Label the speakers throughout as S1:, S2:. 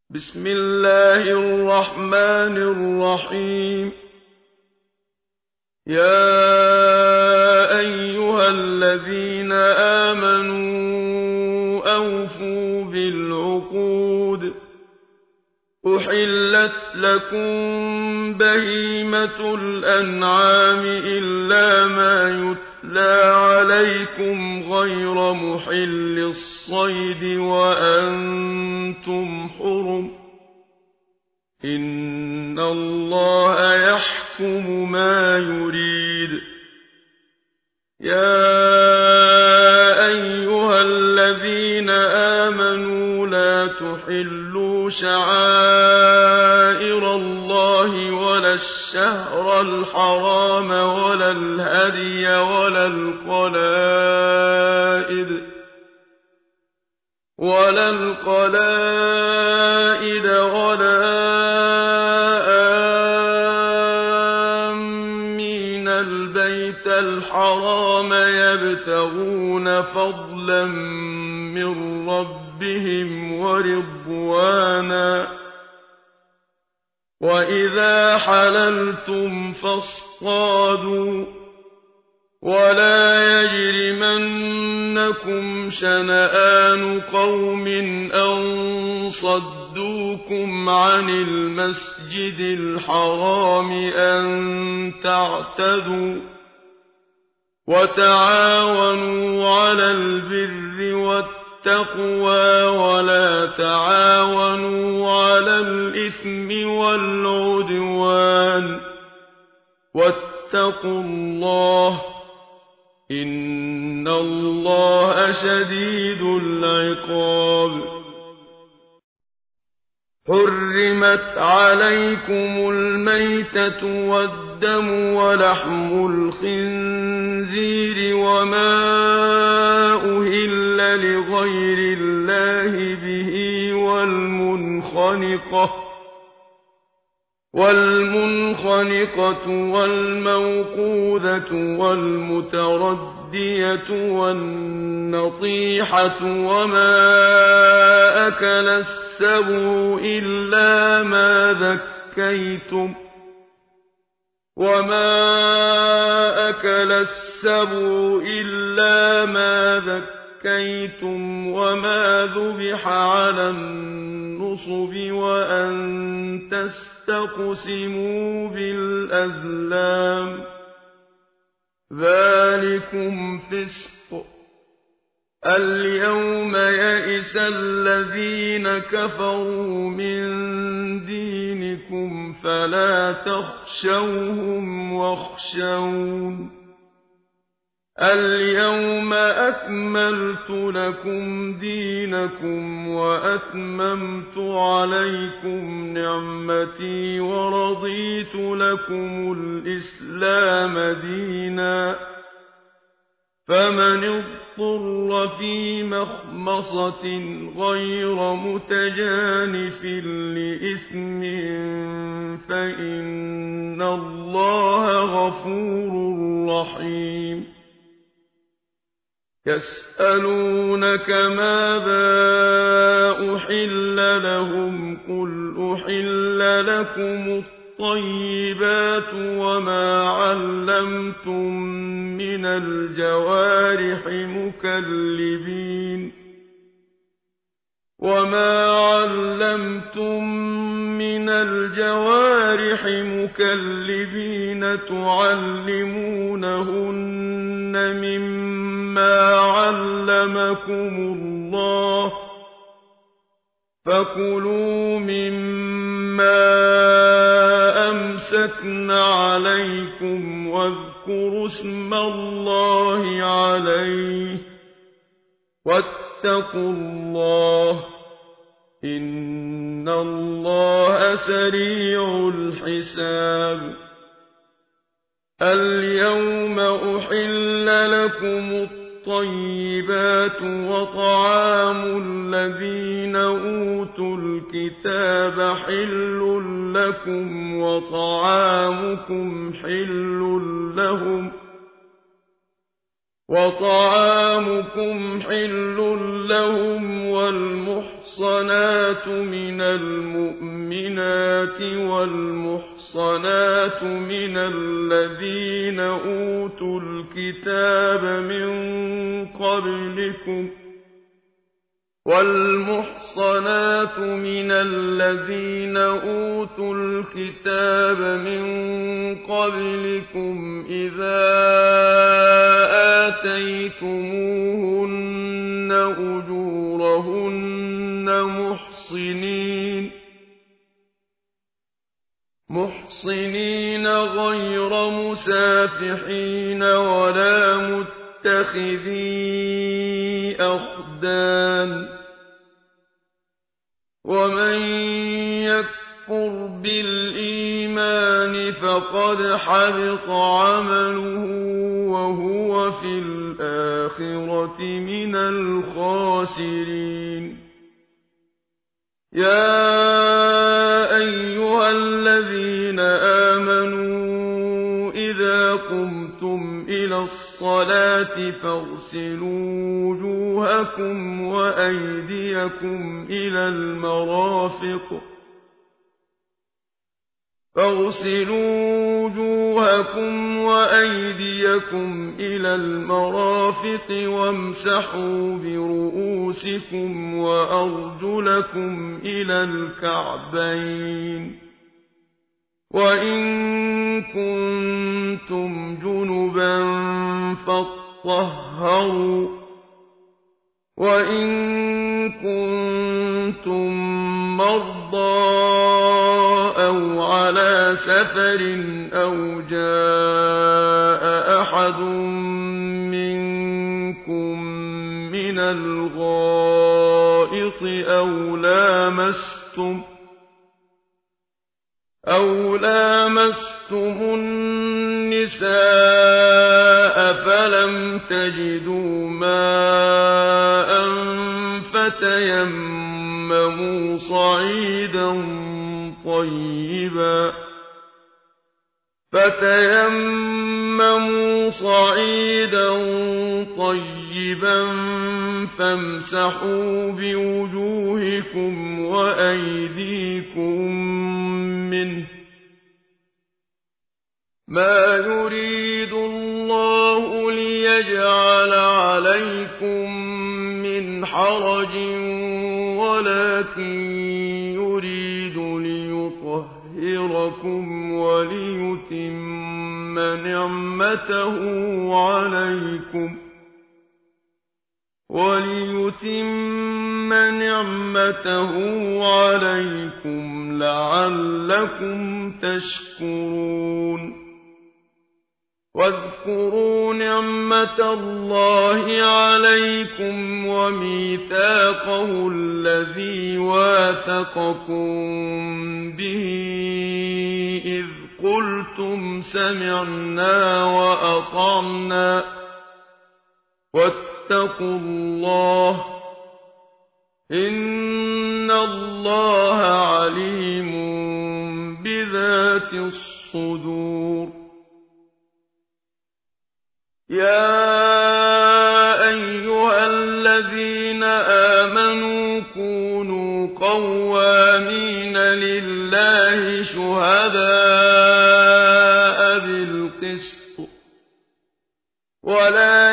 S1: بسم الله الرحمن الرحيم. يا أيها الذين آمنوا أوفوا بالعقود. أحلت لكم بهيمة الأنعام إلا ما يتلى عليكم غير محل الصيد وأنتم حرم. إن الله يحكم ما يريد. يا أيها الذين آمنوا لا تحلوا شعائر الله ولا الشهر الحرام ولا الهدي ولا القلائد ولا آمين البيت الحرام يبتغون فضلا من ربهم ورضوانا. وإذا حللتم فاصطادوا ولا يجرمنكم شنآن قوم أن صدوكم عن المسجد الحرام أن تعتدوا. وتعاونوا على البر والتقوى ولا تعاونوا على الإثم والعدوان. واتقوا الله إن الله شديد العقاب. حرمت عليكم الميتة والدم ولحم الخنزير وما أهل لغير الله به والمنخنقة والموقوذة والمتردية والنطيحة وما أكل السبع إلا ما ذكيتم وما ذبح على النصب وأن تستقسموا بالأزلام. ذلكم فسق. اليوم يئس الذين كفروا من دينكم فلا تخشوهم واخشون. اليوم أكملت لكم دينكم وأتممت عليكم نعمتي ورضيت لكم الإسلام دينا. فمن اضطر في مخمصة غير متجانف لإثم فإن الله غفور رحيم. يسألونك ماذا أحل لهم قل أحل لكم الطيبات وما علمتم من الجوارح مكلبين تعلمونهن مما علمكم الله فكلوا مما أمسكن عليكم واذكروا اسم الله عليه واتقوا الله إن الله سريع الحساب. اليوم أحل لكم الطيبات وطعام الذين أوتوا الكتاب حل لكم وطعامكم حل لهم وطعامكم حل لهم والمحصنات من المؤمنات والمحصنات من الذين أوتوا الكتاب من قبلكم إذا آتيتموهن أجورهن محصنين غير مسافحين ولا متخذي أخدان ومن يكفر بالإيمان فقد حبط عمله وهو في الآخرة من الخاسرين يا أيها الذين آمنوا إذا قمتم إلى الصلاة فاغسلوا وجوهكم وأيديكم إلى المرافق وامسحوا برؤوسكم وأرجلكم إلى الكعبين وإن كنتم جنبا فاطهروا وإن كنتم مرضى أو على سفر أو جاء أحد منكم من الغائط أو لامستم النساء فلم تجدوا ماء فتيمموا صعيدا طيبا فامسحوا بوجوهكم وأيديكم منه ما يريد الله ليجعل عليكم من حرج ولكن يريد ليطهركم وليتم نعمته عليكم لعلكم تشكرون واذكروا نعمة الله عليكم وميثاقه الذي واثقكم به إذ قلتم سمعنا وأطعنا واتقوا الله إن الله عليم بذات الصدور يا أيها الذين آمنوا كونوا قوامين لله شهداء بالقسط ولا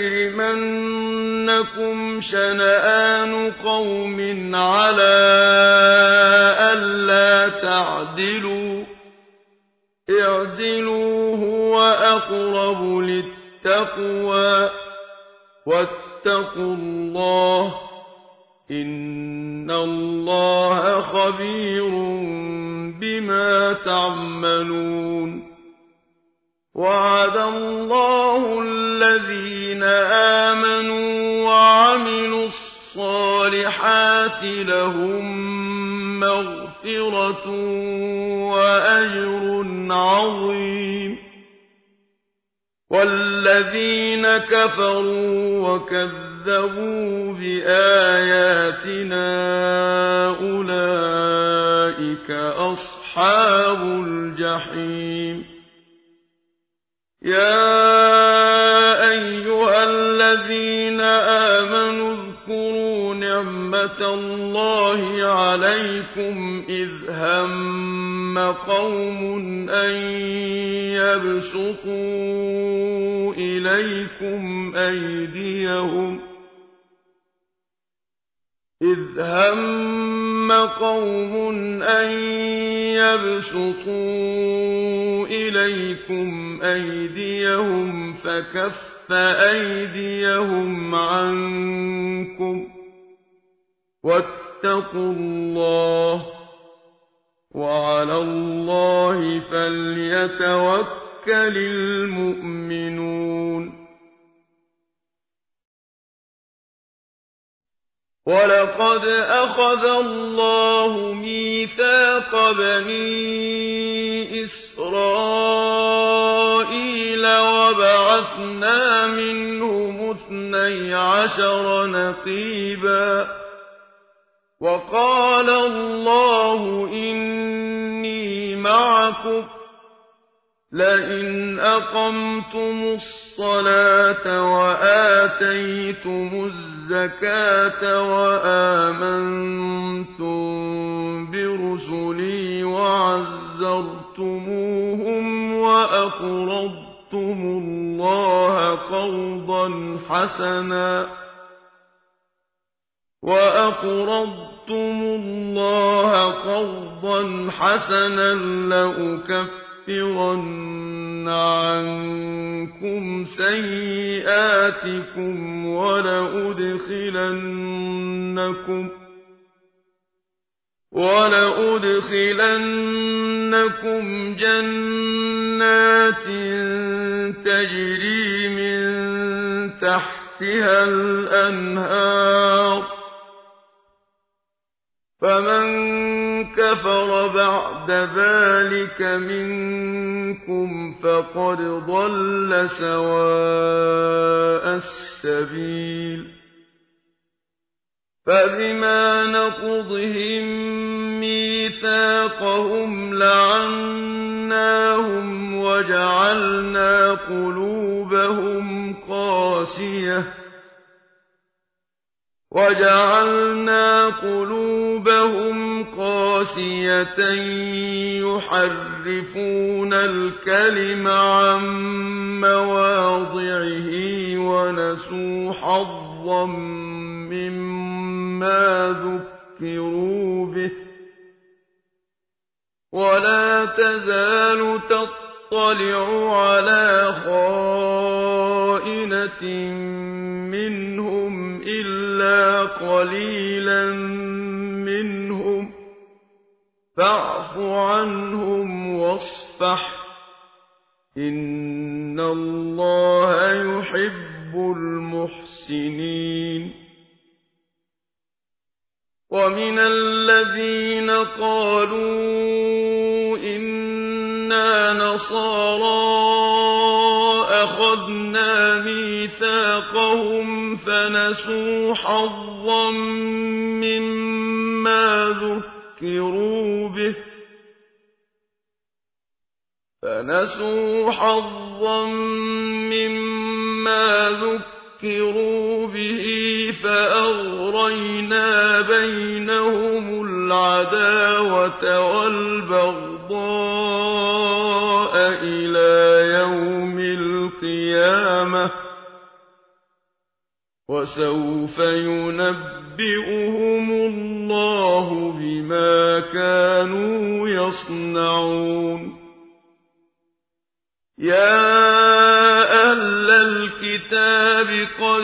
S1: يجرمنكم شنآن قوم على ألا تعدلوا اعدلوا هو أقرب للتقوى واتقوا الله إن الله خبير بما تعملون وعد الله الذين آمنوا وعملوا الصالحات لهم مغفرة وأجر عظيم والذين كفروا وكذبوا بآياتنا أولئك أصحاب الجحيم يا أيها الله عليكم إذ هم قوم أن يبسطوا إليكم أيديهم فكف أيديهم عنكم واتقوا الله وعلى الله فليتوكل المؤمنون ولقد أخذ الله ميثاق بني إسرائيل وبعثنا منهم 12 نقيبا وقال الله إني معكم لئن أقمتم الصلاة وآتيتم الزكاة وآمنتم برسلي وعزرتموهم وأقرضتم الله قرضا حسنا لأكفرن عنكم سيئاتكم ولأدخلنكم جنات تجري من تحتها الأنهار فمن كفر بعد ذلك منكم فقد ضل سواء السبيل فبما نقضهم ميثاقهم لعناهم وجعلنا قلوبهم قاسية يحرفون الكلم عن مواضعه ونسوا حظا مما ذكروا به ولا تزال تطلع على خائنة منهم إلا قليلا منهم فاعف عنهم واصفح إن الله يحب المحسنين ومن الذين قالوا إنا نصارى أخذنا ميثاقهم فنسوا حظا مما ذكروا به فأغرينا بينهم العداوة والبغضاء إلى يوم القيامة وسوف ينبئهم الله بما كانوا يصنعون يا أهل الكتاب قد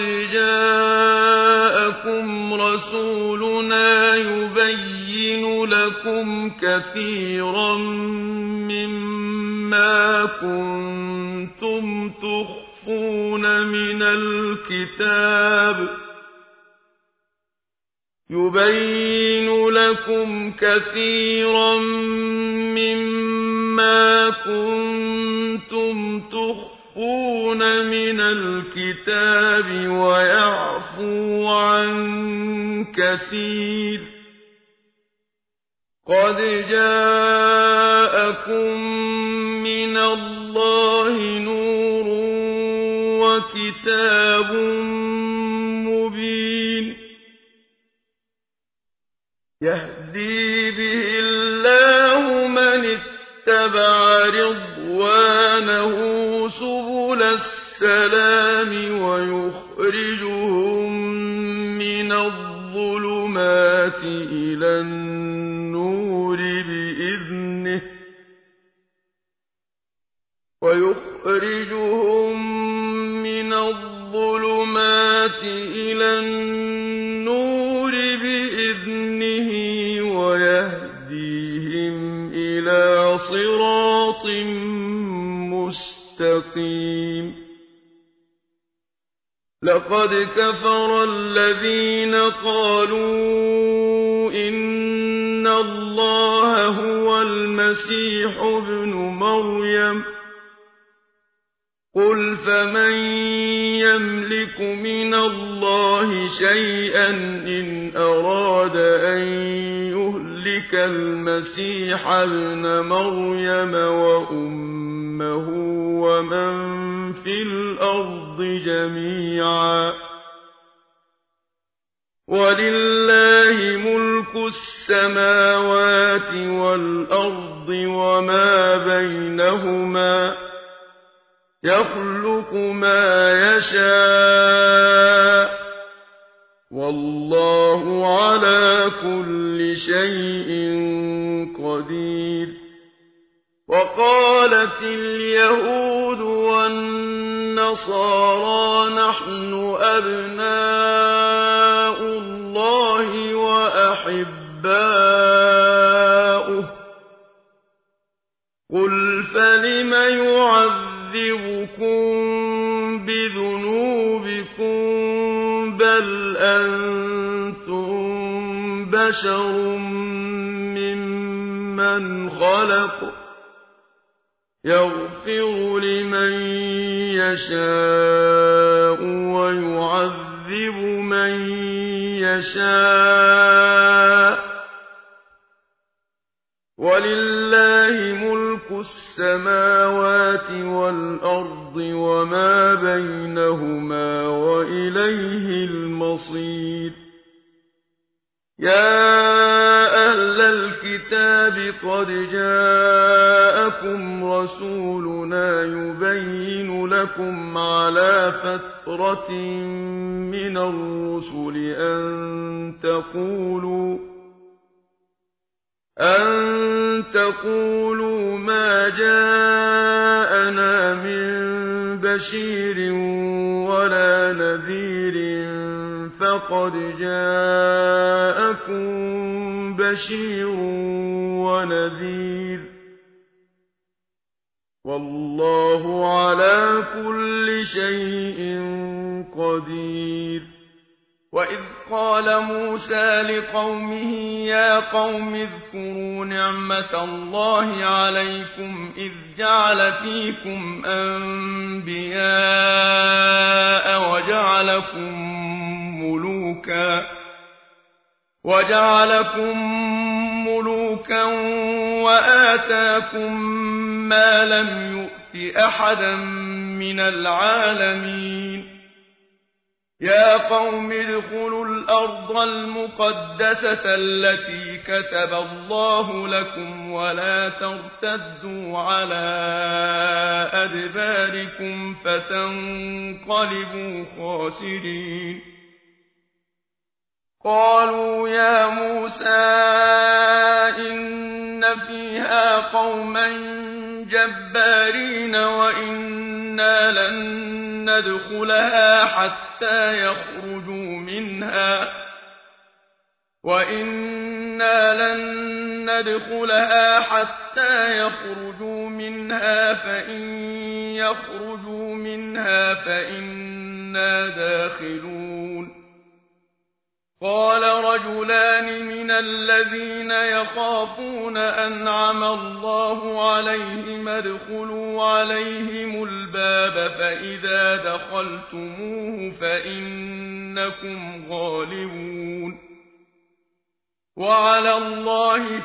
S1: جاءكم رسولنا يبين لكم كثيرا مما كنتم تخفون من الكتاب ويعفو عن كثير قد جاءكم من الله نور وكتاب مبين يهدي به الله من اتبع رضوانه سبل السلام ويخرجهم من الظلمات إلى النور بإذنه ويهديهم إلى صراط مستقيم لقد كفر الذين قالوا إن الله هو المسيح ابن مريم قل فمن يملك من الله شيئا إن أراد أن يهلك المسيح ابن مريم وأمه ومن في الأرض جميعا ولله ملك السماوات والأرض وما بينهما يخلق ما يشاء والله على كل شيء قدير وقالت اليهود والنصارى نحن أبناء الله وأحباؤه قل فلم يعذبكم بذنوبكم بل أنتم بشر ممن خلق يغفر لمن يشاء ويعذب من يشاء ولله ملك السماوات والأرض وما بينهما وإليه المصير يا أهل الكتاب قد جاءكم رسولنا يبين لكم على فترة من الرسل أن تقولوا ما جاءنا من بشير ولا نذير فقد جاءكم بشير ونذير والله على كل شيء قدير وإذ قال موسى لقومه يا قوم اذكروا نعمة الله عليكم إذ جعل فيكم أنبياء وجعلكم ملوكا وآتاكم ما لم يؤت أحدا من العالمين يا قوم ادخلوا الأرض المقدسة التي كتب الله لكم ولا ترتدوا على أدباركم فتنقلبوا خاسرين قالوا يا موسى إن فيها قوما جبارين وإنا لن ندخلها حتى يخرجوا منها فإن يخرجوا منها فإنا داخلون قال رجلان من الذين يخافون أنعم الله عليهم ادخلوا عليهم الباب فإذا دخلتموه فإنكم غالبون وعلى الله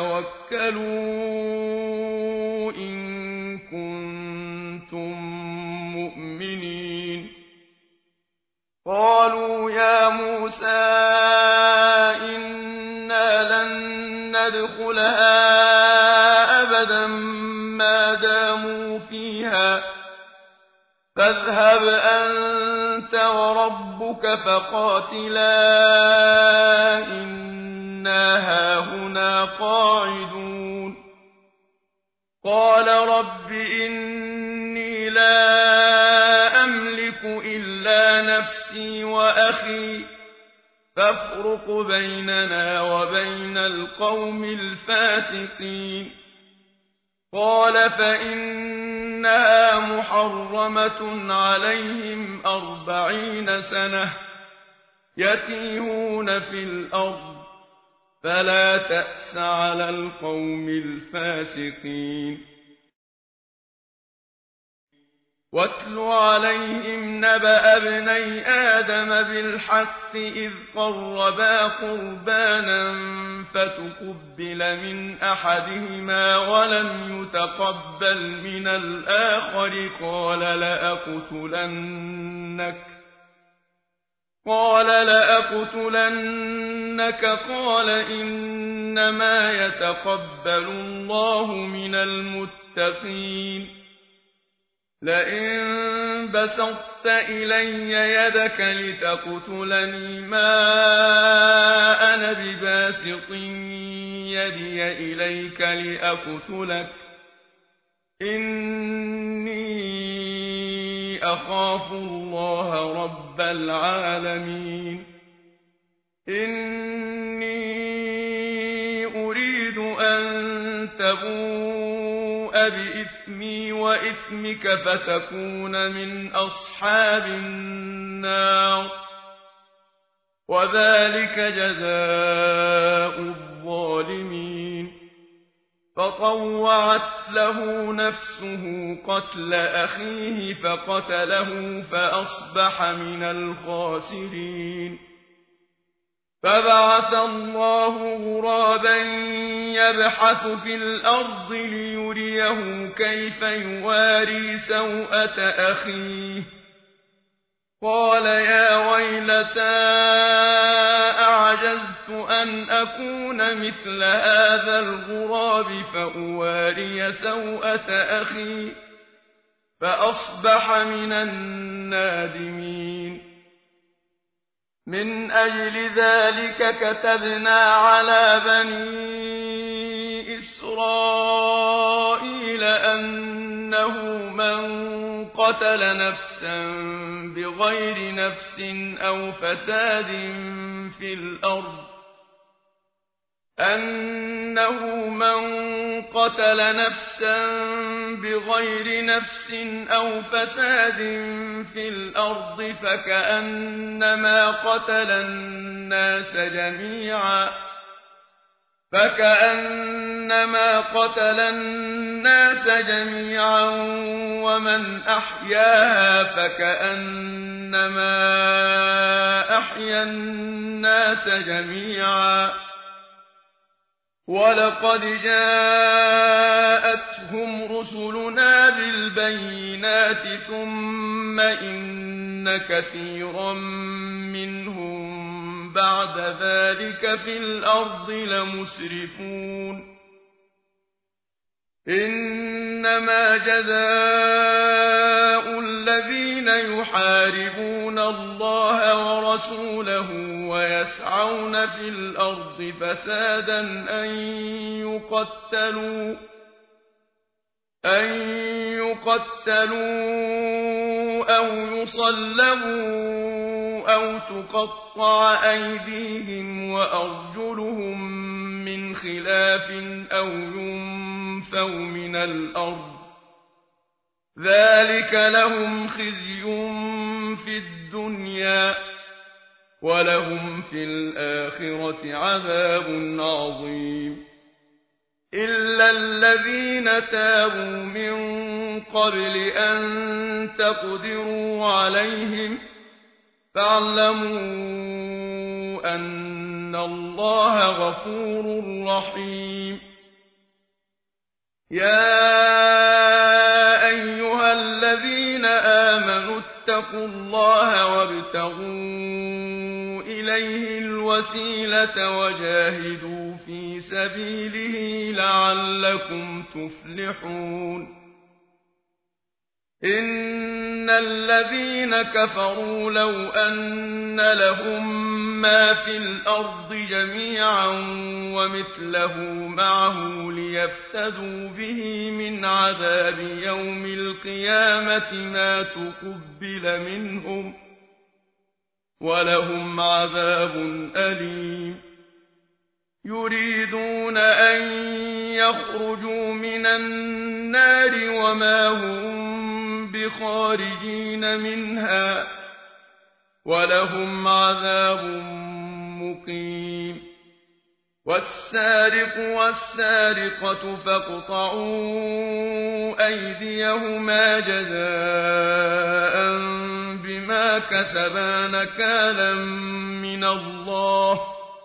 S1: فتوكلوا إن كنتم مؤمنين قالوا يا موسى إن إِنَّا لَن نَّدْخُلَهَا أَبَدًا مَّا دَامُوا فِيهَا فَاذْهَبْ أَنتَ وَرَبُّكَ فَقَاتِلَا إِنَّا هَاهُنَا قَاعِدُونَ قَالَ رَبِّ إِنِّي لَا أَمْلِكُ إِلَّا نَفْسِي وَأَخِي فَافْرُقْ بَيْنَنَا وَبَيْنَ الْقَوْمِ الْفَاسِقِينَ قَالَ فَإِنَّهَا مُحَرَّمَةٌ عَلَيْهِمْ 40 سَنَةً يَتِيهُونَ فِي الْأَرْضِ فَلَا تَأْسَ عَلَى الْقَوْمِ الْفَاسِقِينَ وَاتْلُ عَلَيْهِمْ نَبَأَ ابْنَيْ آدَمَ بِالْحَقِّ إِذْ قَرَّبَا قُرْبَانًا فَتُقُبِّلَ مِنْ أَحَدِهِمَا وَلَمْ يُتَقَبَّلْ مِنَ الْآخَرِ قَالَ لَأَقْتُلَنَّكَ قَالَ إِنَّمَا يَتَقَبَّلُ اللَّهُ مِنَ الْمُتَّقِينَ لئن بسطت إلي يدك لتقتلني ما أنا بباسط يدي إليك لأقتلك إني أخاف الله رب العالمين إني أريد أن تبوء بإثمي وإثمك فتكون من أصحاب النار وذلك جزاء الظالمين فطوعت له نفسه قتل أخيه فقتله فأصبح من الخاسرين فبعث الله غرابا يبحث في الأرض ليريه كيف يواري سوءة أخيه قال يا ويلتى أعجزت أن أكون مثل هذا الغراب فأواري سوءة أخي فأصبح من النادمين من أجل ذلك كتبنا على بني إسرائيل أنه من قتل نفسا بغير نفس أو فساد في الأرض فكأنما قتل الناس جميعا ومن أحياها فكأنما أحيا الناس جميعا ولقد جاءتهم رسلنا بالبينات ثم إن كثيرا منهم بعد ذلك في الأرض لمسرفون إنما جزاء الذين يحاربون الله ورسوله ويسعون في الأرض فسادا أن يقتلوا أو يصلبوا أو تقطع أيديهم وأرجلهم من خلاف أو ينفوا من الأرض ذلك لهم خزي في الدنيا ولهم في الآخرة عذاب عظيم إلا الذين تابوا من قبل أن تقدروا عليهم فاعلموا أن الله غفور رحيم يا أيها الذين آمنوا اتقوا الله وابتغوا إليه الوسيلة وجاهدوا في سبيله لعلكم تفلحون إن الذين كفروا لو أن لهم ما في الأرض جميعا ومثله معه ليفتدوا به من عذاب يوم القيامة ما تقبل منهم ولهم عذاب أليم يريدون أن يخرجوا من النار وما هم بخارجين منها ولهم عذاب مقيم والسارق والسارقة فاقطعوا أيديهما جزاء بما كسبا نكالا من الله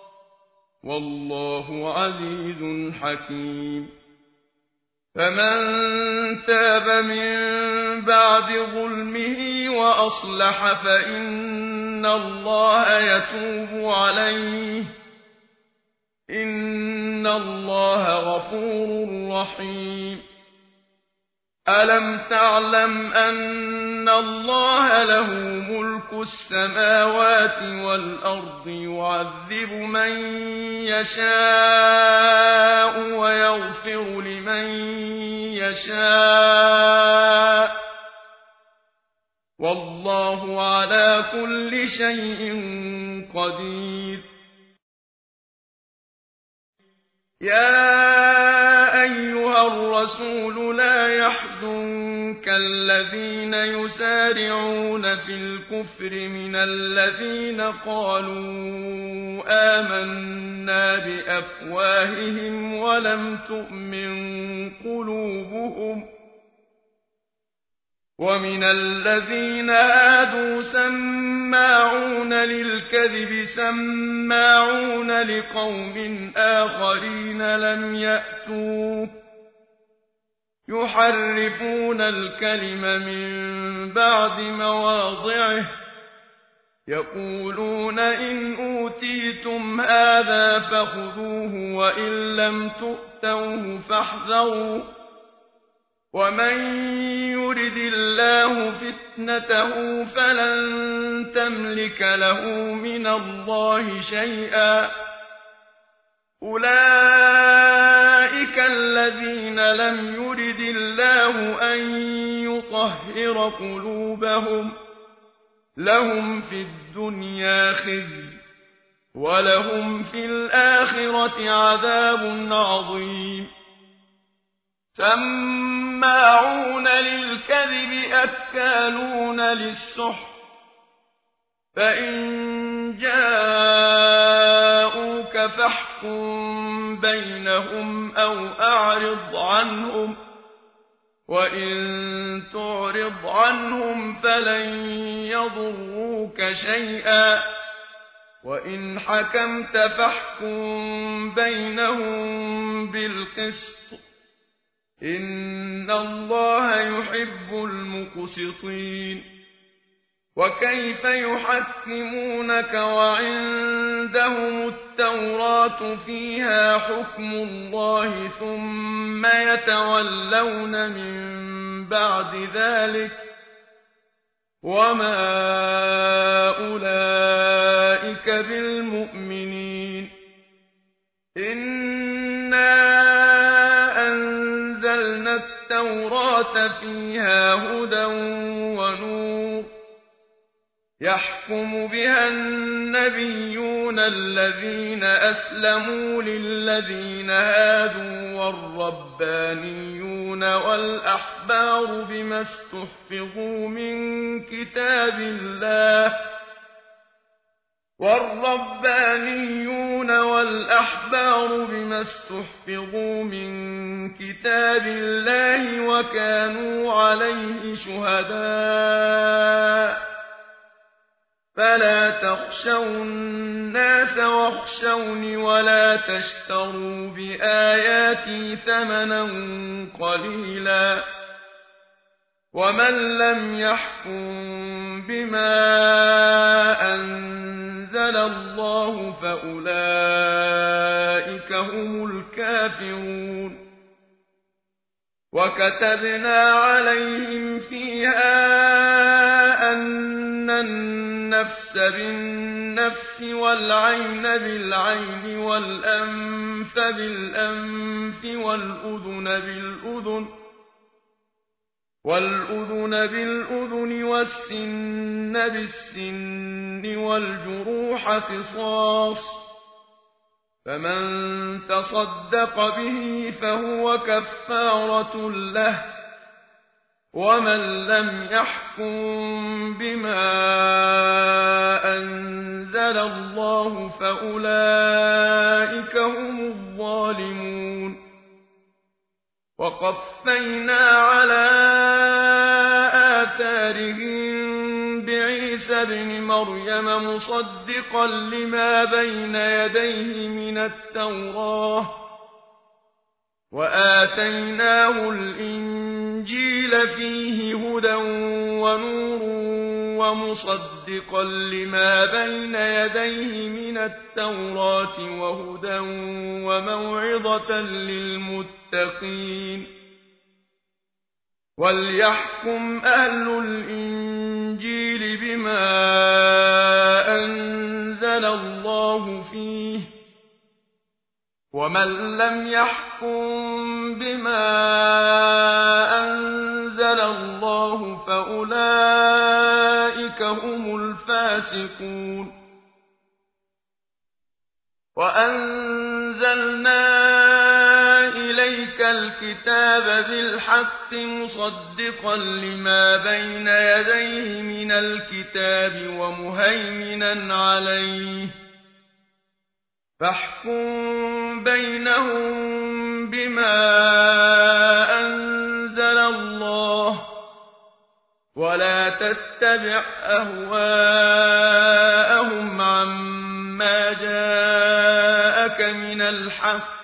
S1: والله عزيز حكيم فمن تاب من بعد ظلمه وأصلح فإن الله يتوب عليه إن الله غفور رحيم ألم تعلم أن الله له ملك السماوات والأرض يعذب من يشاء ويغفر لمن يشاء والله على كل شيء قدير يا أيها الرسول لا يحزنك الذين يسارعون في الكفر من الذين قالوا آمنا بأفواههم ولم تؤمن قلوبهم ومن الذين هادوا سماعون للكذب سماعون لقوم آخرين لم يأتوك يحرفون الكلم من بعد مواضعه يقولون إن أوتيتم هذا فخذوه وإن لم تؤتوه فاحذروا ومن يرد الله فتنته فلن تملك له من الله شيئا أولئك الذين لم يرد الله أن يطهر قلوبهم لهم في الدنيا خزي ولهم في الآخرة عذاب عظيم سماعون للكذب أكالون للسحت فإن جاءوك فاحكم بينهم أو أعرض عنهم وإن تعرض عنهم فلن يضروك شيئا وإن حكمت فاحكم بينهم بالقسط إن الله يحب المقسطين وكيف يحكمونك وعندهم التوراة فيها حكم الله ثم يتولون من بعد ذلك وما أولئك بالمؤمنين إنا أنزلنا التوراة فيها هدى ونور يحكم بها النبيون الذين أسلموا للذين هادوا والربانيون والأحبار بما استحفظوا من كتاب الله وكانوا عليه شهداء فلا تخشوا الناس واخشوني ولا تشتروا بآياتي ثمنا قليلا ومن لم يحكم بما أنزل أنزل الله فأولئك هم الكافرون وكتبنا عليهم فيها أن النفس بالنفس والعين بالعين والأنف بالأنف والأذن بالأذن والسن بالسن والجروح قصاص فمن تصدق به فهو كفارة له ومن لم يحكم بما أنزل الله فأولئك هم الظالمون وقفينا على آثارهم بعيسى ابن مريم مصدقا لما بين يديه من التوراة وآتيناه الإنجيل فيه هدى ونور ومصدقا لما بين يديه من التوراة وهدى وموعظة للمتقين وليحكم أهل الإنجيل بما أنزل الله فيه ومن لم يحكم بما أنزل الله فأولئك هم الفاسقون وأنزلنا إليك الكتاب بالحق مصدقا لما بين يديه من الكتاب ومهيمنا عليه فاحكم بينهم بما أنزل الله ولا تتبع أهواءهم عما جاءك من الحق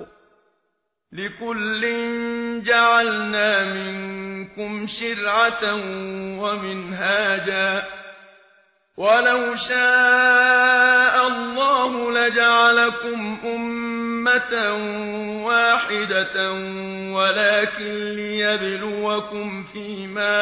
S1: لكل جعلنا منكم شرعة ومنهاجا ولو شاء الله لجعلكم أمة واحدة ولكن ليبلوكم فيما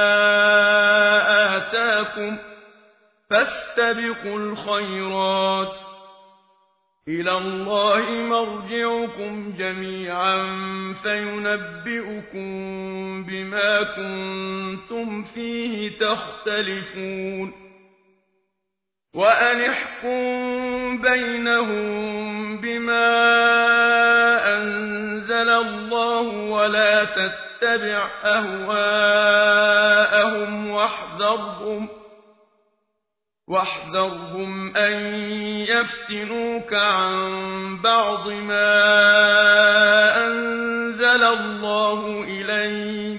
S1: آتاكم فاستبقوا الخيرات إلى الله مرجعكم جميعا فينبئكم بما كنتم فيه تختلفون وأن احكم بينهم بما أنزل الله ولا تتبع أهواءهم واحذرهم أن يفتنوك عن بعض ما أنزل الله إليك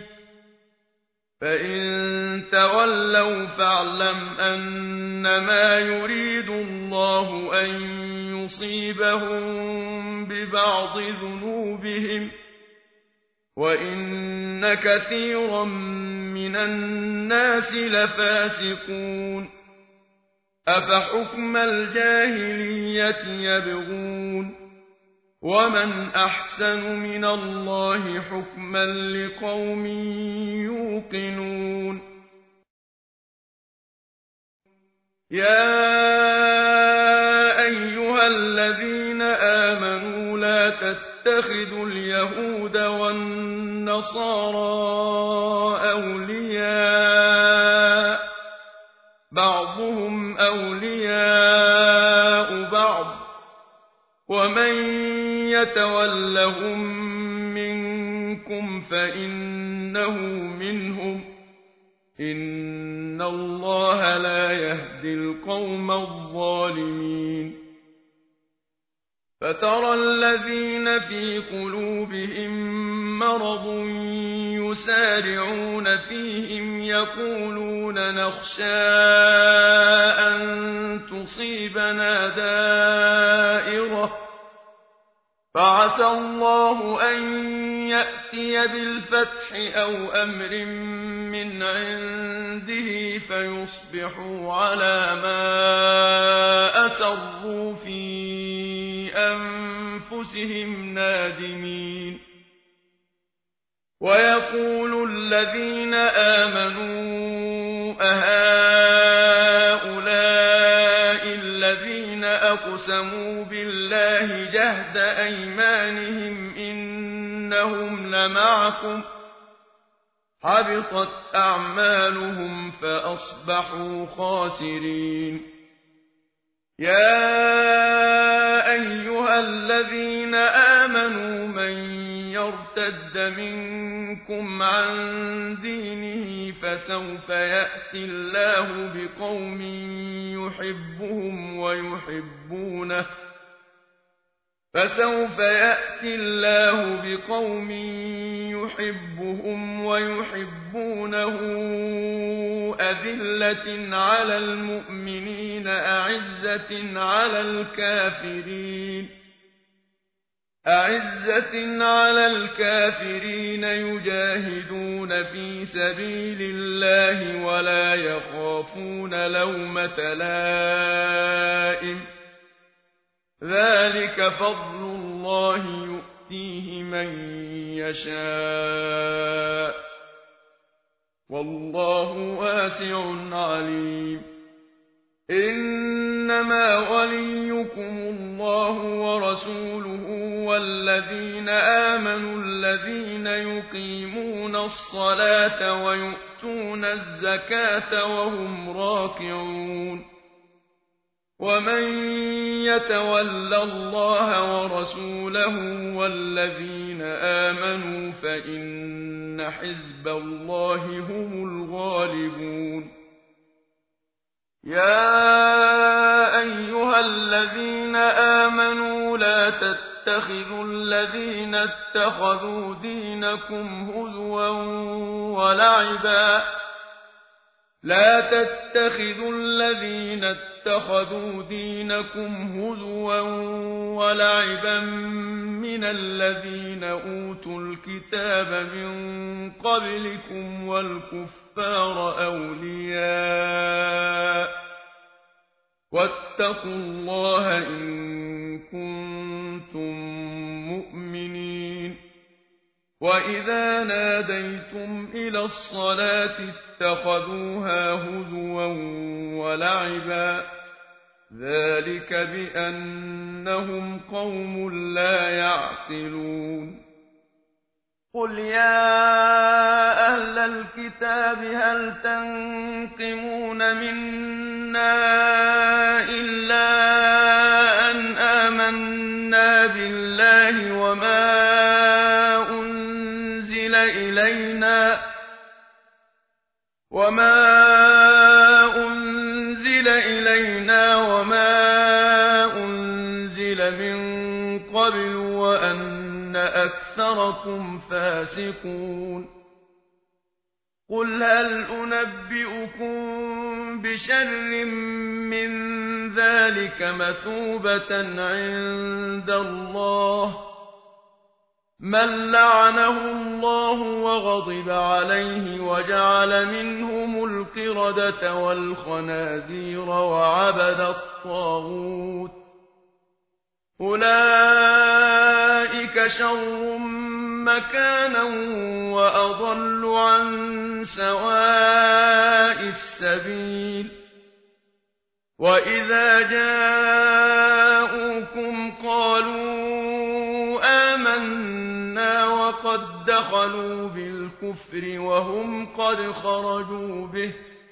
S1: فإن تولوا فاعلم أنما يريد الله أن يصيبهم ببعض ذنوبهم وإن كثيرا من الناس لفاسقون أفحكم الجاهلية يبغون ومن أحسن من الله حكما لقوم يوقنون يا أيها الذين آمنوا لا تتخذوا اليهود والنصارى أولياء بعضهم أولياء بعض ومن يتولهم منكم فإنه منهم إن الله لا يهدي القوم الظالمين فترى الذين في قلوبهم مرض يسارعون فيهم يقولون نخشى أن تصيبنا فعسى الله أن يأتي بالفتح أو أمر من عنده فيصبحوا على ما أسروا في أنفسهم نادمين ويقول الذين آمنوا أهؤلاء الذين أقسموا بالله جهد أيمانهم إنهم لمعكم حبطت أعمالهم فأصبحوا خاسرين يا أيها الذين آمنوا من يرتد منكم عن دينه فسوف يأتي الله بقوم يحبهم ويحبونه أذلة على المؤمنين أعزة على الكافرين يجاهدون في سبيل الله ولا يخافون لومة لائم ذلك فضل الله يؤتيه من يشاء والله واسع عليم إنما وليكم الله ورسوله والذين آمنوا الذين يقيمون الصلاة ويؤتون الزكاة وهم راكعون ومن يتول الله ورسوله والذين آمنوا فإن حزب الله هم الغالبون يا أيها الذين آمنوا لا تتخذوا الذين اتخذوا دينكم هزوا ولعبا من الذين أوتوا الكتاب من قبلكم والكفار أولياء واتقوا الله إن كنتم مؤمنين وإذا ناديتم إلى الصلاة اتخذوها هزوا ولعبا ذلك بأنهم قوم لا يعقلون قل يا أهل الكتاب هل تنقمون منا إلا أن آمنا بالله وما أنزل إلينا وما أنزل من قبل وأن أكثركم فاسقون قل هل أنبئكم بشر من ذلك مثوبة عند الله من لعنه الله وغضب عليه وجعل منهم القردة والخنازير وعبد الطاغوت أولئك شر مكانا وأضل عن سواء السبيل وإذا جاءوكم قالوا آمنا وقد دخلوا بالكفر وهم قد خرجوا به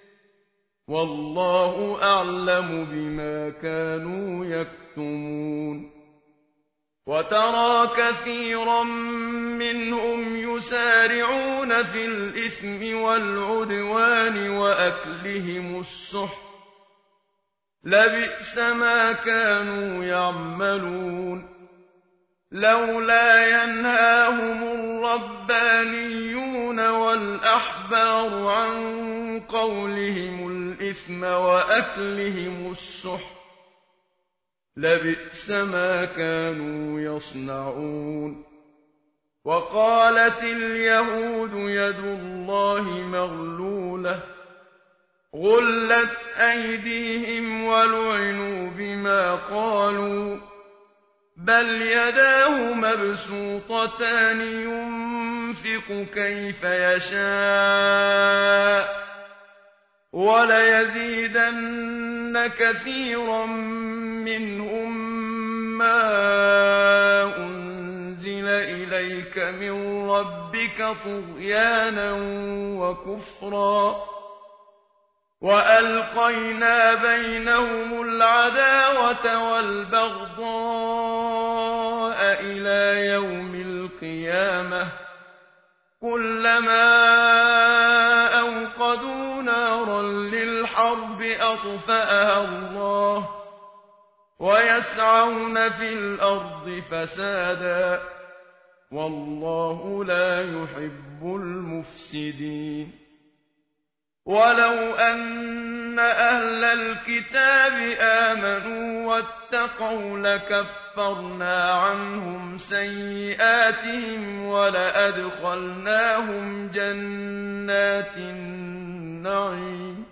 S1: والله أعلم بما كانوا يكتمون وترى كثيرا منهم يسارعون في الإثم والعدوان وأكلهم السحت لبئس ما كانوا يعملون لولا ينهاهم الربانيون والأحبار عن قولهم الإثم وأكلهم السحت لبئس ما كانوا يصنعون وقالت اليهود يد الله مغلولة غلت أيديهم ولعنوا بما قالوا بل يداه مبسوطتان ينفق كيف يشاء وليزيدن كثيرا منهم ما أنزل إليك من ربك طغيانا وكفرا وألقينا بينهم العداوة والبغضاء إلى يوم القيامة كلما أوقدوا نارا للحرب أطفأها الله ويسعون في الأرض فسادا والله لا يحب المفسدين ولو أن أهل الكتاب آمنوا واتقوا لكفرنا عنهم سيئاتهم ولأدخلناهم جنات النعيم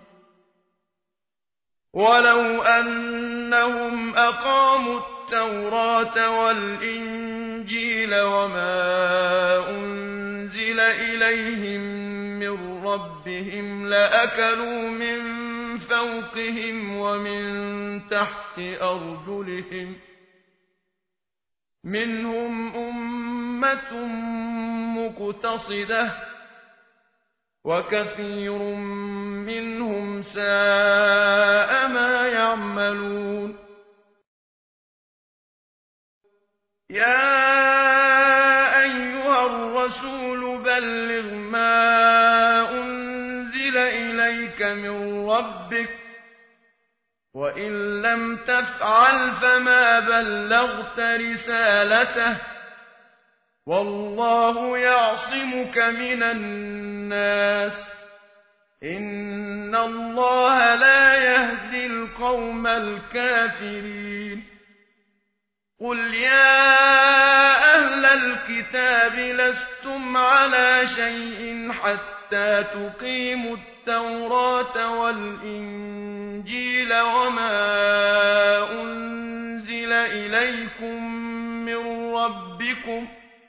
S1: ولو أنهم أقاموا التوراة والإنجيل وما أنزل إليهم من ربهم لأكلوا من فوقهم ومن تحت أرجلهم منهم أمة مقتصدة وكثير منهم ساء ما يعملون يا أيها الرسول بلغ ما أنزل إليك من ربك وإن لم تفعل فما بلغت رسالته والله يعصمك من الناس إن الله لا يهدي القوم الكافرين قل يا أهل الكتاب لستم على شيء حتى تقيموا التوراة والإنجيل وما أنزل إليكم من ربكم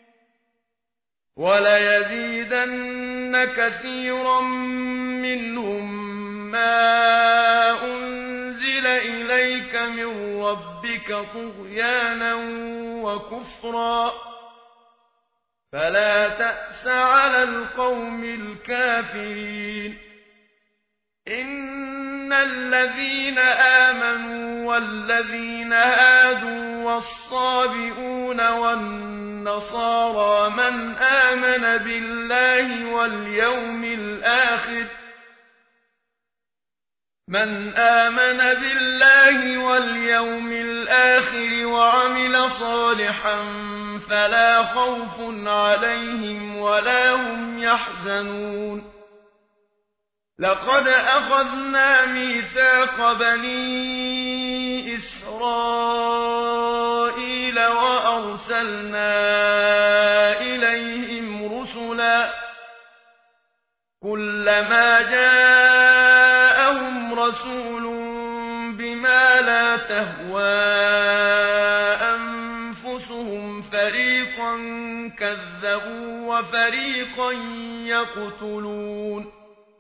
S1: وليزيدن كثيرا منهم ما أنزل إليك من ربك طغيانا وكفرا فلا تأس على القوم الكافرين إن الذين آمنوا والذين هادوا والصابئون والنصارى من آمن بالله واليوم الآخر وعمل صالحا فلا خوف عليهم ولا هم يحزنون لقد أخذنا ميثاق بني إسرائيل وأرسلنا إليهم رسلا كلما جاءهم رسول بما لا تهوى أنفسهم فريقا كذبوا وفريقا يقتلون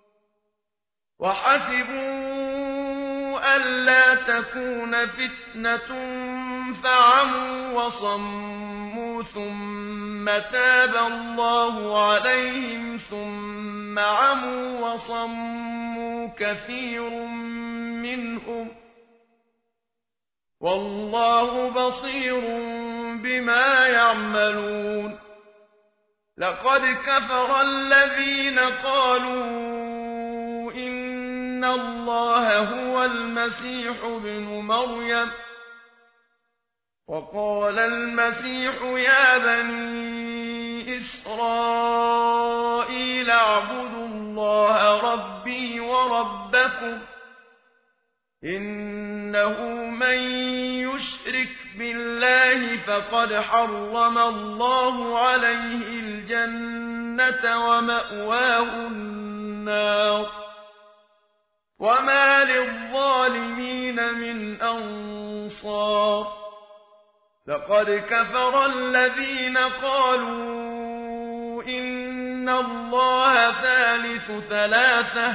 S1: وحسبوا ألا تكون فتنة فعموا وصموا ثم تاب الله عليهم ثم عموا وصموا كثير منهم والله بصير بما يعملون لقد كفر الذين قالوا إن الله هو المسيح ابن مريم وقال المسيح يا بني إسرائيل اعبدوا الله ربي وربكم إنه من يشرك يشرك بالله فقد حرم الله عليه الجنة ومأواه النار وما للظالمين من أنصار لقد كفر الذين قالوا إن الله ثالث ثلاثة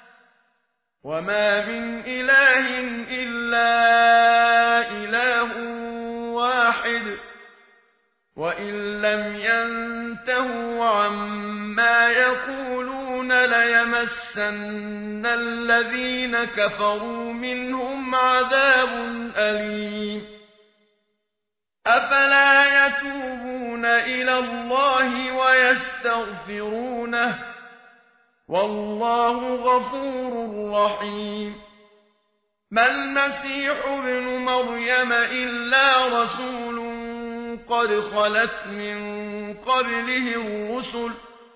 S1: وما من إله إلا إله واحد وإن لم ينتهوا عما يقولون ليمسن الذين كفروا منهم عذاب أليم أفلا يتوبون إلى الله ويستغفرونه والله غفور رحيم ما المسيح ابن مريم إلا رسول قد خلت من قبله الرسل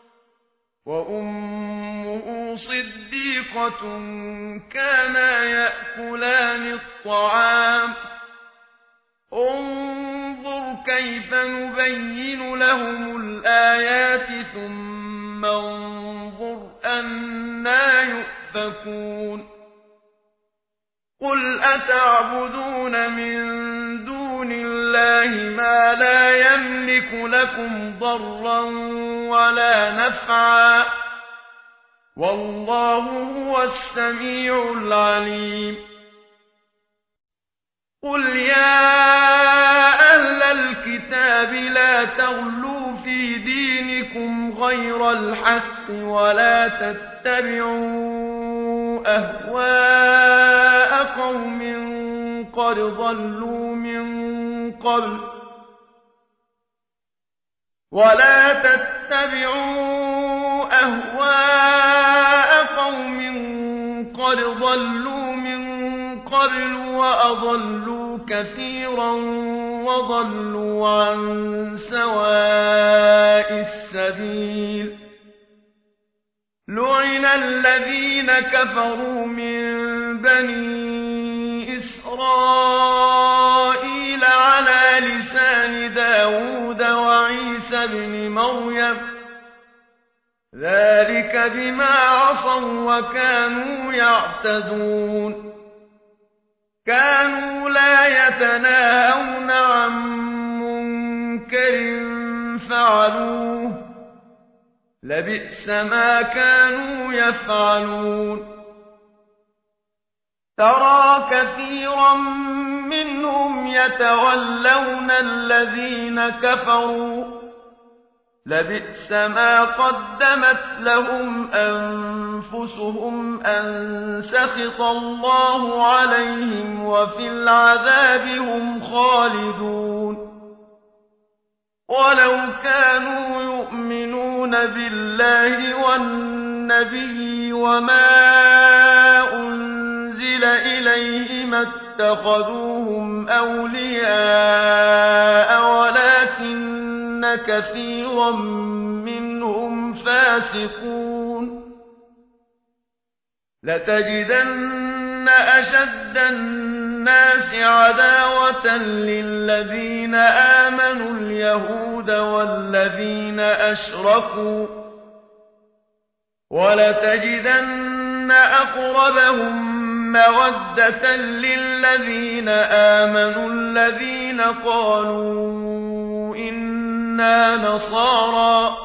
S1: وأمه صديقة كانا يأكلان الطعام انظر كيف نبين لهم الآيات ثم انظر أنى يؤفكون قل أتعبدون من دون الله ما لا يملك لكم ضرا ولا نفعا والله هو السميع العليم قل يا أهل الكتاب لا تغلوا في دينكم غير الحق ولا تتبعوا أهواء قوم قد ضلوا من قبل وأضلوا كثيرا وضلوا عن سواء السبيل لعن الذين كفروا من بني إسرائيل على لسان داود وعيسى بن مريم ذلك بما عصوا وكانوا يعتدون كانوا لا يتناهون عن منكر فعلوه لبئس ما كانوا يفعلون ترى كثيرا منهم يتولون الذين كفروا لبئس ما قدمت لهم أنفسهم أن سخط الله عليهم وفي العذاب هم خالدون ولو كانوا يؤمنون بالله والنبي وما أنزل إليه ما اتخذوهم أولياء ولكن كثيرا منهم فاسقون لتجدن أشد الناس عداوة للذين آمنوا اليهود والذين أشركوا ولتجدن أقربهم مودة للذين آمنوا الذين قالوا إنا نصارى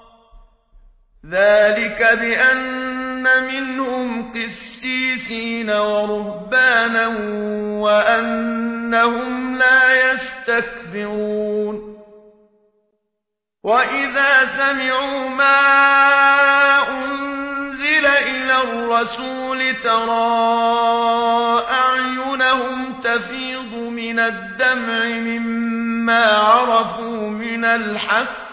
S1: ذلك بأن منهم قسيسين ورهبانا وأنهم لا يستكبرون وإذا سمعوا ما أنزل إلى الرسول ترى أعينهم تفيض من الدمع مما عرفوا من الحق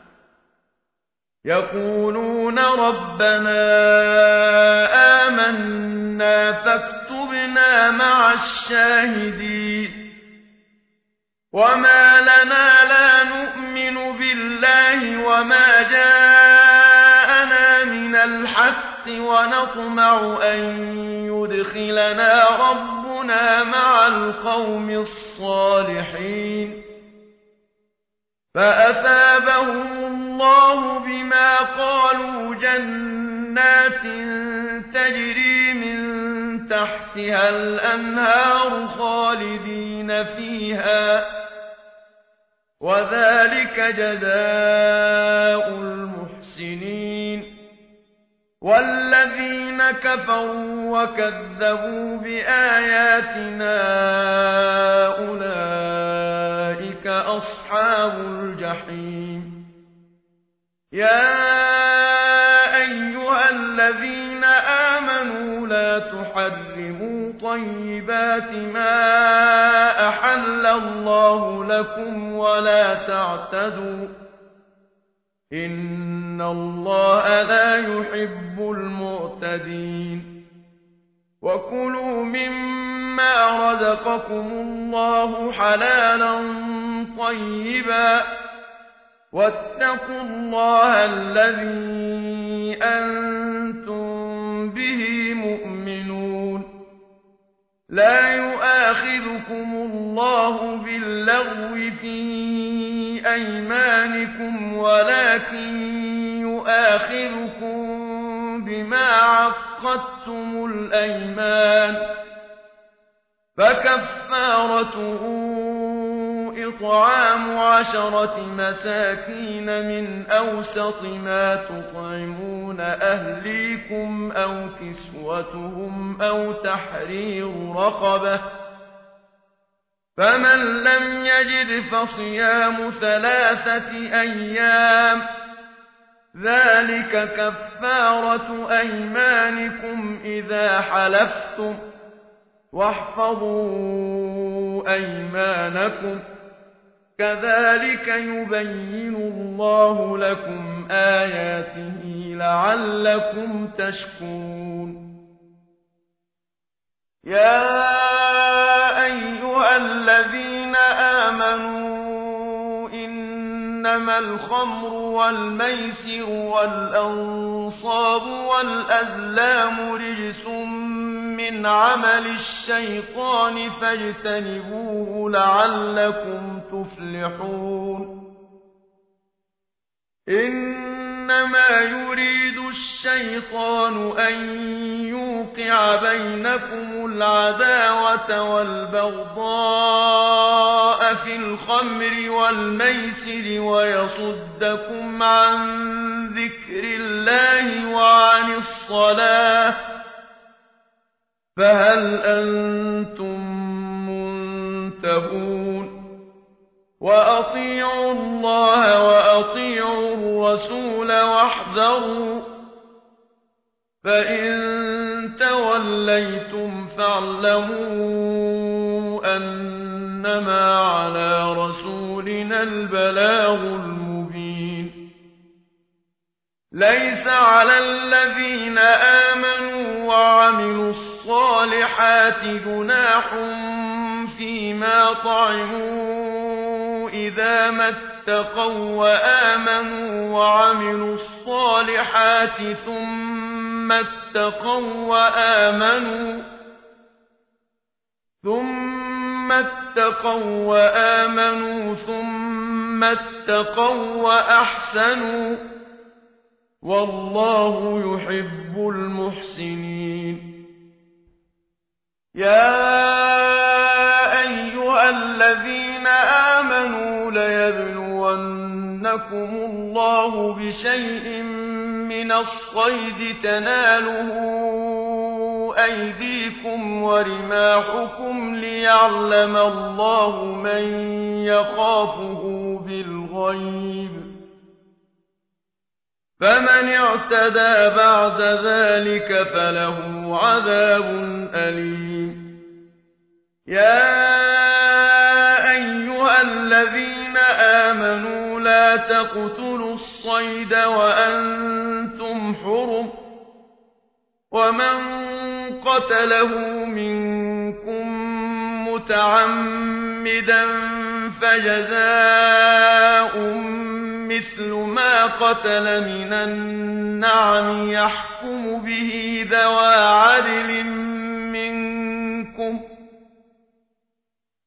S1: يقولون ربنا آمنا فاكتبنا مع الشاهدين وما لنا لا نؤمن بالله وما جاءنا من الحق ونطمع أن يدخلنا ربنا ربنا مع القوم الصالحين فأثابهم الله بما قالوا جنات تجري من تحتها الأنهار خالدين فيها وذلك جزاء المحسنين والذين كفروا وكذبوا بآياتنا أولئك أصحاب الجحيم يا أيها الذين آمنوا لا تحرموا طيبات ما أحل الله لكم ولا تعتدوا إن الله لا يحب المعتدين وكلوا مما رزقكم الله حلالا طيبا واتقوا الله الذي أنتم به مؤمنون لا يؤاخذكم الله باللغو في أيمانكم ولكن يؤاخذكم بما عقدتم الأيمان فكفارته إطعام 10 مساكين من أوسط ما تطعمون أهليكم أو كسوتهم أو تحرير رقبة فمن لم يجد فصيام 3 أيام ذلك كفارة أيمانكم إذا حلفتم واحفظوا أيمانكم كذلك يبين الله لكم آياته لعلكم تشكرون يا أيها الذين آمنوا إنما الخمر والميسر والأنصاب والأزلام رجس من عمل الشيطان فاجتنبوه لعلكم تفلحون إنما يريد الشيطان أن يوقع بينكم العداوة والبغضاء في الخمر والميسر ويصدكم عن ذكر الله وعن الصلاة فهل أنتم منتهون وأطيعوا الله وأطيعوا الرسول واحذروا فإن توليتم فاعلموا أنما على رسولنا البلاغ المبين ليس على الذين آمنوا وعملوا الصالحات جناح فيما طعموا إذا ما اتقوا وآمنوا وعملوا الصالحات ثم اتقوا وآمنوا ثم اتقوا وأحسنوا والله يحب المحسنين يا أيها الذين آمنوا ليبلونكم الله بشيء من الصيد تناله أيديكم ورماحكم ليعلم الله من يخافه بالغيب فمن اعتدى بعد ذلك فله عذاب أليم يا أيها الذين آمنوا لا تقتلوا الصيد وأنتم حرم ومن قتله منكم متعمدا فجزاء مثل ما قتل من النعم يحكم به ذوى عدل منكم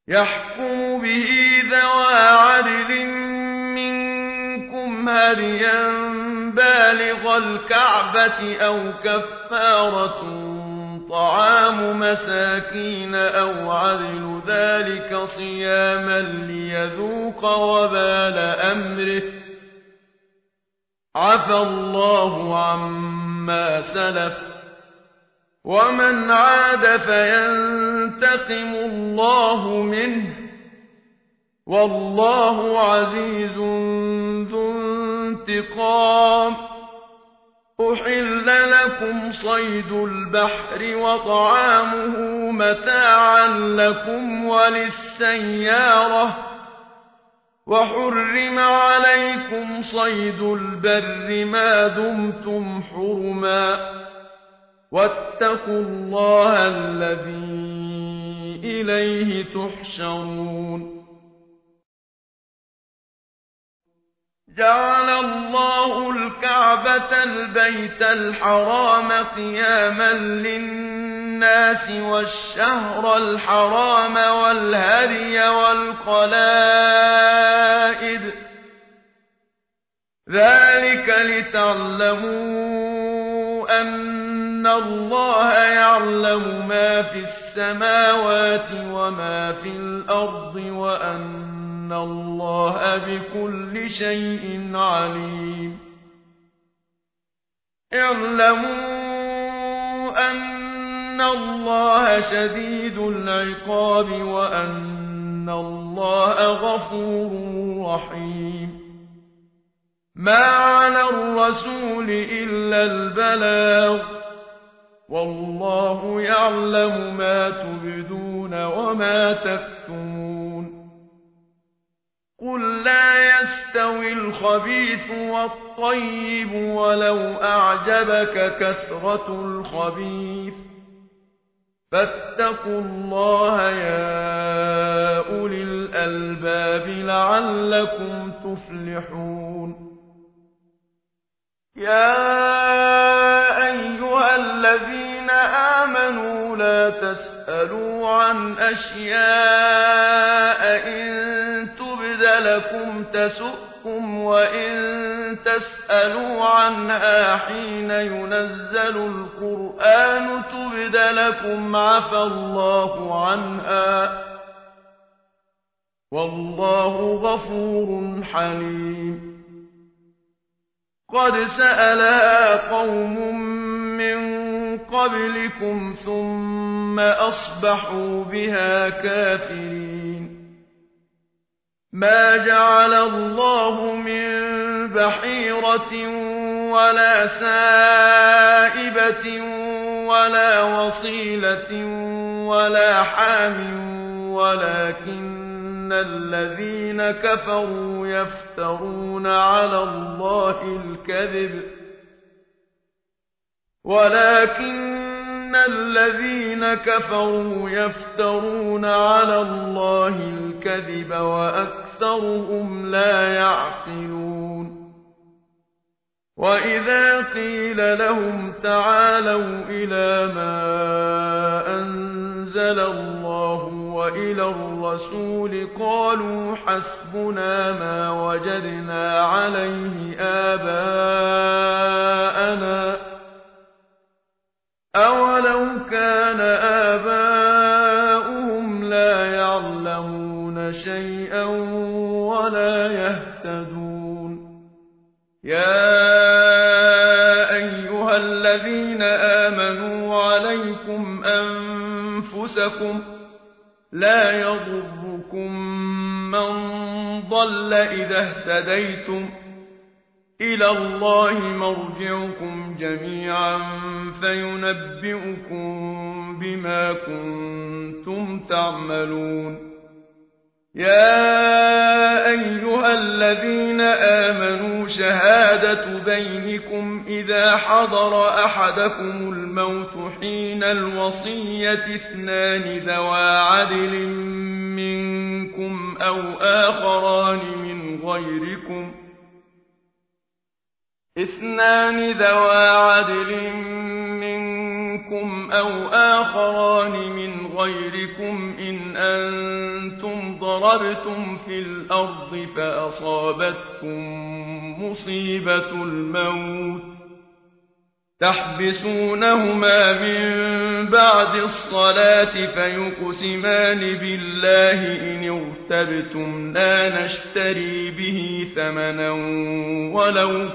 S1: يحكم به ذوى عدل منكم هديا بالغ الكعبة أو كفارة طعام مساكين أو عدل ذلك صياما ليذوق وبال أمره عفى الله عما سلف ومن عاد فينتقم الله منه والله عزيز ذو انتقام أحل لكم صيد البحر وطعامه متاعا لكم وللسيارة وحرم عليكم صيد البر ما دمتم حرما واتقوا الله الذي إليه تحشرون جعل الله الكعبة البيت الحرام قياما للناس والشهر الحرام والهدي والقلائد ذلك لتعلموا أن الله يعلم ما في السماوات وما في الأرض وأن الله بكل شيء عليم اعلموا أن الله شديد العقاب وأن الله غفور رحيم ما على الرسول إلا البلاغ والله يعلم ما تبدون وما تكتمون قل لا يستوي الخبيث والطيب ولو أعجبك كثرة الخبيث فاتقوا الله يا أولي الألباب لعلكم تفلحون يا أيها الذين آمنوا لا تسألوا عن أشياء إن تبد لكم تسؤكم وإن تسألوا عنها حين ينزل القرآن تبد لكم عفى الله عنها والله غفور حليم قد سألها قوم من قبلكم ثم أصبحوا بها كافرين ما جعل الله من بحيرة ولا سائبة ولا وصيلة ولا حام ولكن الذين كفروا يفترون على الله الكذب وأكثرهم لا يعقلون وإذا قيل لهم تعالوا إلى ما أنزل الله وإلى الرسول قالوا حسبنا ما وجدنا عليه آباءنا أولو كان آباؤهم لا يعلمون شيئا ولا يهتدون يا أيها الذين آمنوا عليكم أنفسكم لا يضركم من ضل إذا اهتديتم إلى الله مرجعكم جميعا فينبئكم بما كنتم تعملون يا أيها الذين آمنوا شهادة بينكم إذا حضر أحدكم الموت حين الوصية اثنان ذوى عدل منكم أو آخران من منكم أو آخران من غيركم إن أنتم ضربتم في الأرض فأصابتكم مصيبة الموت تحبسونهما من بعد الصلاة فيقسمان بالله إن ارتبتم لا نشتري به ثمنا ولو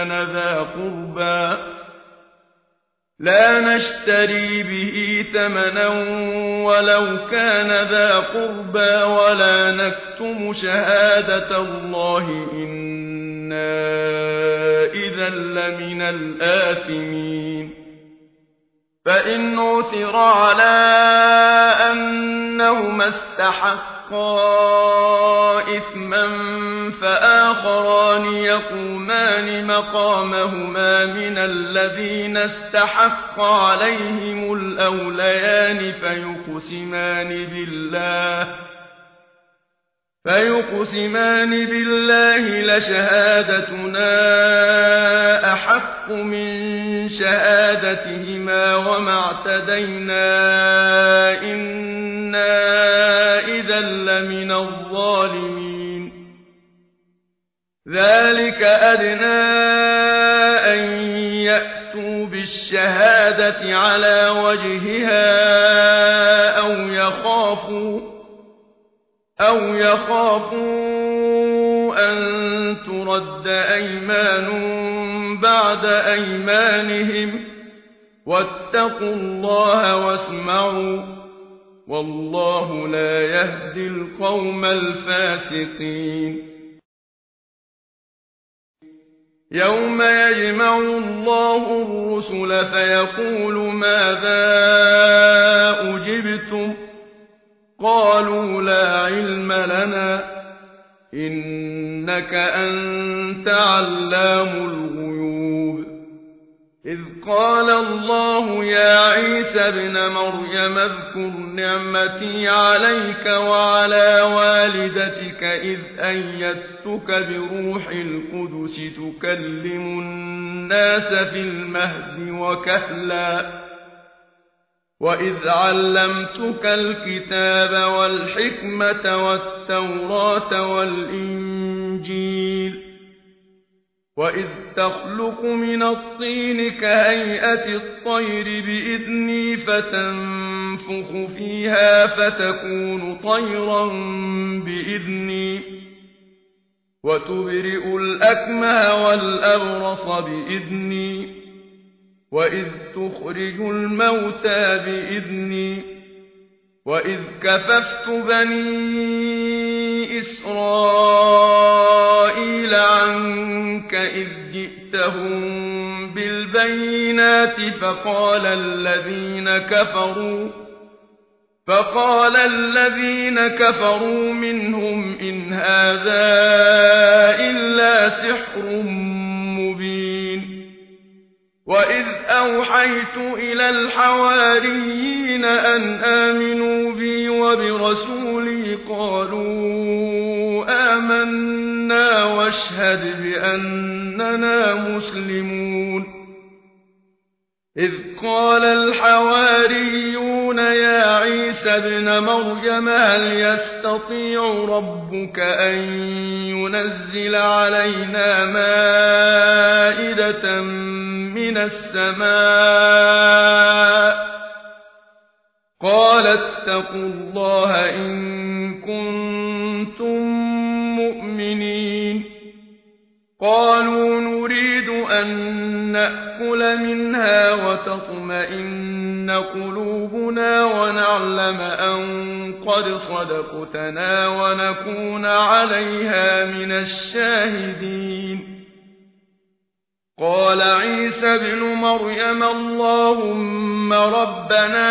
S1: كان ذا قربى ولا نكتم شهادة الله إنا إذا لمن الآثمين فإن عثر على أنهما استحقا إثما فآخران يقومان مقامهما من الذين استحق عليهم الأوليان فيقسمان بالله لشهادتنا أحق من شهادتهما وما اعتدينا إنا إذا لمن الظالمين ذلك أدنى أن يأتوا بالشهادة على وجهها أو يخافوا أن ترد أيمان بعد أيمانهم واتقوا الله واسمعوا والله لا يهدي القوم الفاسقين يوم يجمع الله الرسل فيقول ماذا أجبتم قالوا لا علم لنا إنك أنت علام الغيوب إذ قال الله يا عيسى ابن مريم اذكر نعمتي عليك وعلى والدتك إذ أيدتك بروح القدس تكلم الناس في المهد وكهلا وإذ علمتك الكتاب والحكمة والتوراة والإنجيل وإذ تخلق من الطين كهيئة الطير بإذني فتنفخ فيها فتكون طيرا بإذني وتبرئ الأكمه والأبرص بإذني وإذ تخرج الموتى بإذني وإذ كففت بني إسرائيل عنك إذ جئتهم بالبينات فقال الذين كفروا منهم إن هذا إلا سحر مبين وإذ أوحيت إلى الحواريين أن آمنوا بي وبرسولي قالوا آمنا واشهد بأننا مسلمون إذ قال الحواريون يا عيسى ابن مريم هل يستطيع ربك أن ينزل علينا مائدة من السماء قال اتقوا الله إن كنتم مؤمنين قالوا نريد أن نأكل منها وتطمئن قلوبنا ونعلم أن قد صدقتنا ونكون عليها من الشاهدين قال عيسى ابن مريم اللهم ربنا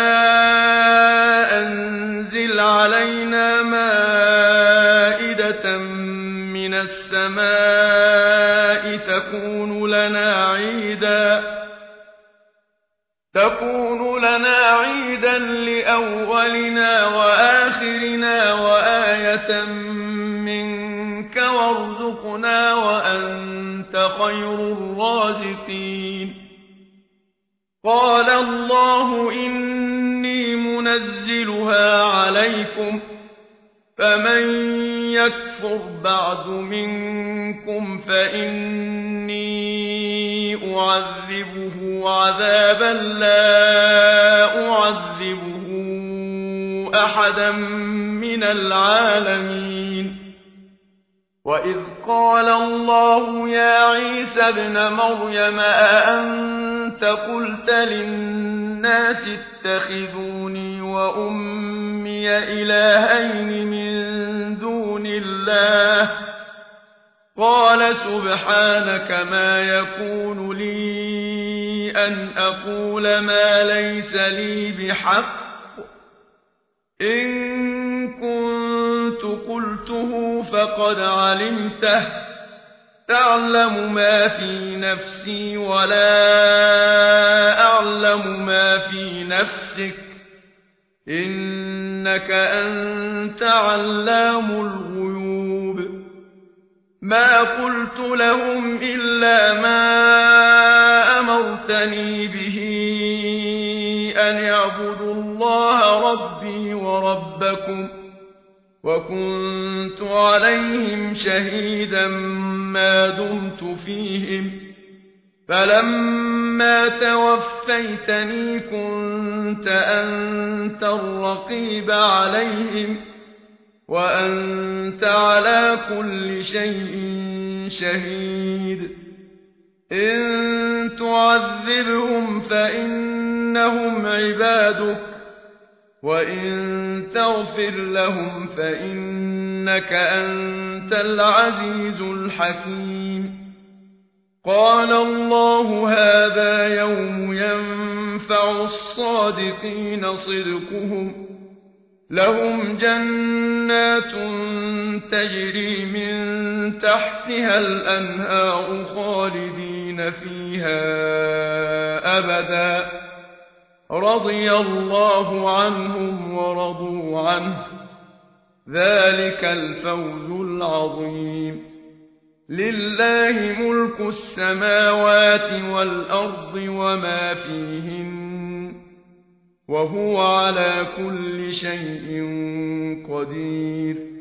S1: أنزل علينا مائدة من السماء تكون لنا عيدا لأولنا وآخرنا وآية منك وارزقنا وأنت خير الرازقين قال الله إني منزلها عليكم فمن يكفر بعد منكم فإني أعذبه عذابا لا أعذبه أحدا من العالمين وإذ قال الله يا عيسى ابن مريم أأنت قلت للناس اتخذوني وأمي إلهين من دون الله قال سبحانك ما يكون لي أن أقول ما ليس لي بحق إن كنت قلته فقد علمته تعلم ما في نفسي ولا أعلم ما في نفسك إنك أنت علام الغيوب ما قلت لهم إلا ما أمرتني به أن اعبدوا الله ربي وربكم وكنت عليهم شهيدا ما دمت فيهم فلما توفيتني كنت أنت الرقيب عليهم وأنت على كل شيء شهيد إن تعذبهم فإنهم عبادك وإن تغفر لهم فإنك أنت العزيز الحكيم قال الله هذا يوم ينفع الصادقين صدقهم لهم جنات تجري من تحتها الأنهار خالدين فيها أبدا رضي الله عنهم ورضوا عنه ذلك الفوز العظيم لله ملك السماوات والأرض وما فيهن وهو على كل شيء قدير